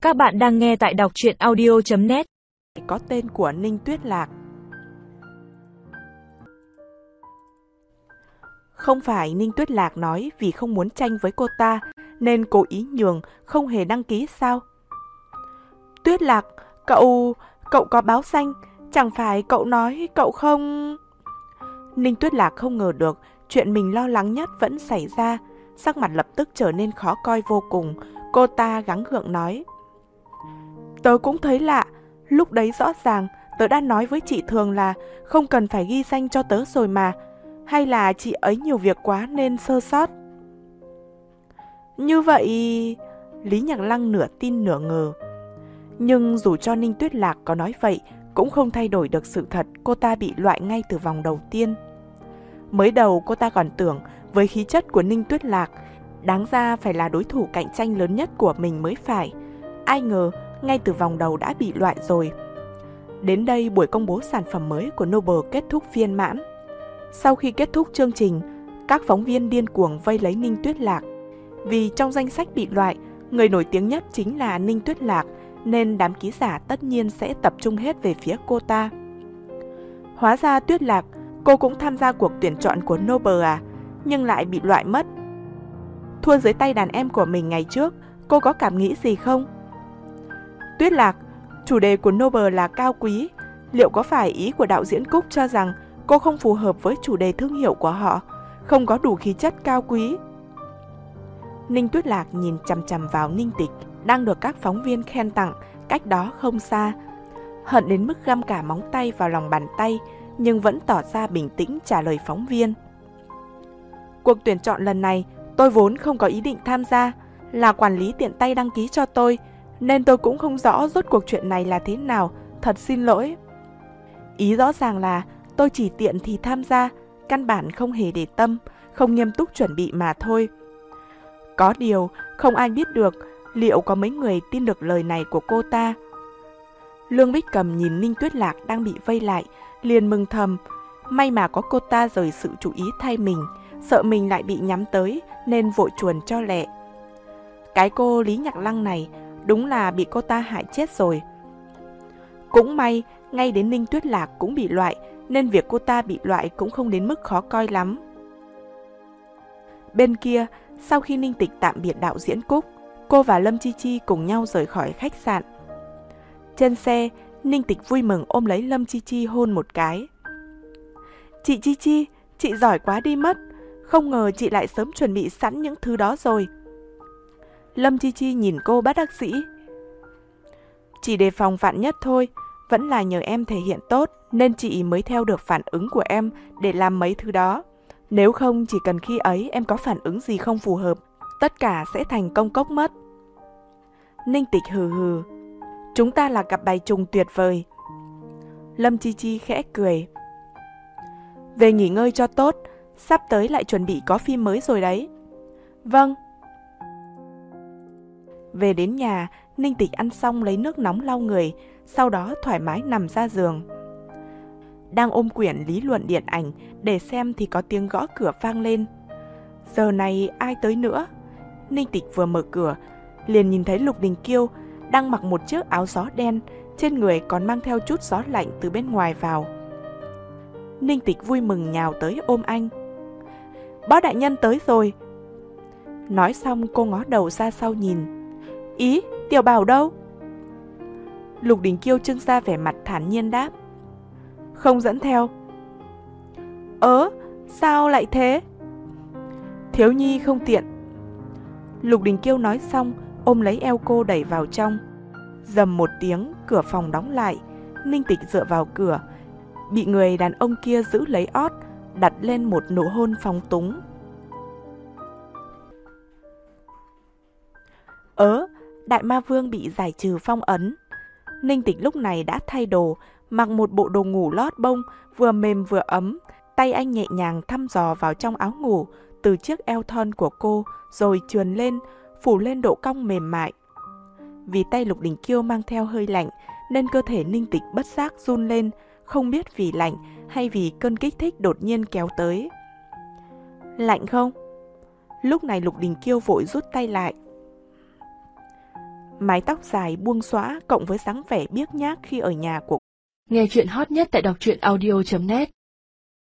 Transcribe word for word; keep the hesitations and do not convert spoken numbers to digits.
Các bạn đang nghe tại đọc truyện audio chấm net. Có tên của Ninh Tuyết Lạc. Không phải Ninh Tuyết Lạc nói vì không muốn tranh với cô ta nên cố ý nhường, không hề đăng ký sao? Tuyết Lạc, cậu... cậu có báo danh, chẳng phải cậu nói cậu không... Ninh Tuyết Lạc không ngờ được chuyện mình lo lắng nhất vẫn xảy ra, sắc mặt lập tức trở nên khó coi vô cùng. Cô ta gắng gượng nói: Tớ cũng thấy lạ, lúc đấy rõ ràng tớ đã nói với chị Thường là không cần phải ghi danh cho tớ rồi mà, hay là chị ấy nhiều việc quá nên sơ sót. Như vậy... Lý Nhạc Lăng nửa tin nửa ngờ. Nhưng dù cho Ninh Tuyết Lạc có nói vậy cũng không thay đổi được sự thật cô ta bị loại ngay từ vòng đầu tiên. Mới đầu cô ta còn tưởng với khí chất của Ninh Tuyết Lạc đáng ra phải là đối thủ cạnh tranh lớn nhất của mình mới phải. Ai ngờ ngay từ vòng đầu đã bị loại rồi. Đến đây buổi công bố sản phẩm mới của Noble kết thúc viên mãn. Sau khi kết thúc chương trình, các phóng viên điên cuồng vây lấy Ninh Tuyết Lạc. Vì trong danh sách bị loại, người nổi tiếng nhất chính là Ninh Tuyết Lạc, nên đám ký giả tất nhiên sẽ tập trung hết về phía cô ta. Hóa ra Tuyết Lạc, cô cũng tham gia cuộc tuyển chọn của Noble à, nhưng lại bị loại mất. Thua dưới tay đàn em của mình ngày trước, cô có cảm nghĩ gì không? Tuyết Lạc, chủ đề của Noble là cao quý, liệu có phải ý của đạo diễn Cúc cho rằng cô không phù hợp với chủ đề thương hiệu của họ, không có đủ khí chất cao quý? Ninh Tuyết Lạc nhìn chằm chằm vào Ninh Tịch, đang được các phóng viên khen tặng cách đó không xa, hận đến mức găm cả móng tay vào lòng bàn tay, nhưng vẫn tỏ ra bình tĩnh trả lời phóng viên. Cuộc tuyển chọn lần này tôi vốn không có ý định tham gia, là quản lý tiện tay đăng ký cho tôi, nên tôi cũng không rõ rốt cuộc chuyện này là thế nào, thật xin lỗi. Ý rõ ràng là tôi chỉ tiện thì tham gia, căn bản không hề để tâm, không nghiêm túc chuẩn bị mà thôi. Có điều, không ai biết được liệu có mấy người tin được lời này của cô ta. Lương Bích Cầm nhìn Ninh Tuyết Lạc đang bị vây lại, liền mừng thầm, may mà có cô ta rời sự chú ý thay mình, sợ mình lại bị nhắm tới nên vội chuồn cho lẹ. Cái cô Lý Nhạc Lăng này đúng là bị cô ta hại chết rồi. Cũng may, ngay đến Ninh Tuyết Lạc cũng bị loại, nên việc cô ta bị loại cũng không đến mức khó coi lắm. Bên kia, sau khi Ninh Tịch tạm biệt đạo diễn Cúc, cô và Lâm Chi Chi cùng nhau rời khỏi khách sạn. Trên xe, Ninh Tịch vui mừng ôm lấy Lâm Chi Chi hôn một cái. Chị Chi Chi, chị giỏi quá đi mất, không ngờ chị lại sớm chuẩn bị sẵn những thứ đó rồi. Lâm Chi Chi nhìn cô bất đắc dĩ. Chỉ đề phòng vạn nhất thôi, vẫn là nhờ em thể hiện tốt nên chị mới theo được phản ứng của em để làm mấy thứ đó. Nếu không chỉ cần khi ấy em có phản ứng gì không phù hợp, tất cả sẽ thành công cốc mất. Ninh Tịch hừ hừ. Chúng ta là cặp bài trùng tuyệt vời. Lâm Chi Chi khẽ cười. Về nghỉ ngơi cho tốt, sắp tới lại chuẩn bị có phim mới rồi đấy. Vâng. Về đến nhà, Ninh Tịch ăn xong lấy nước nóng lau người, sau đó thoải mái nằm ra giường. Đang ôm quyển lý luận điện ảnh để xem thì có tiếng gõ cửa vang lên. Giờ này ai tới nữa? Ninh Tịch vừa mở cửa, liền nhìn thấy Lục Đình Kiêu đang mặc một chiếc áo gió đen, trên người còn mang theo chút gió lạnh từ bên ngoài vào. Ninh Tịch vui mừng nhào tới ôm anh. Bác đại nhân tới rồi. Nói xong cô ngó đầu ra sau nhìn. Ý, Tiểu Bảo đâu? Lục Đình Kiêu trưng ra vẻ mặt thản nhiên đáp. Không dẫn theo. Ớ, sao lại thế? Thiếu nhi không tiện. Lục Đình Kiêu nói xong, ôm lấy eo cô đẩy vào trong. Dầm một tiếng, cửa phòng đóng lại. Ninh Tịch dựa vào cửa, bị người đàn ông kia giữ lấy ót, đặt lên một nụ hôn phóng túng. Ớ, Đại Ma Vương bị giải trừ phong ấn. Ninh Tịch lúc này đã thay đồ, mặc một bộ đồ ngủ lót bông, vừa mềm vừa ấm. Tay anh nhẹ nhàng thăm dò vào trong áo ngủ, từ chiếc eo thon của cô, rồi trườn lên, phủ lên độ cong mềm mại. Vì tay Lục Đình Kiêu mang theo hơi lạnh, nên cơ thể Ninh Tịch bất giác run lên, không biết vì lạnh hay vì cơn kích thích đột nhiên kéo tới. Lạnh không? Lúc này Lục Đình Kiêu vội rút tay lại. Mái tóc dài buông xõa cộng với dáng vẻ biếc nhác khi ở nhà của Nghe chuyện hot nhất tại đọc truyện audio chấm net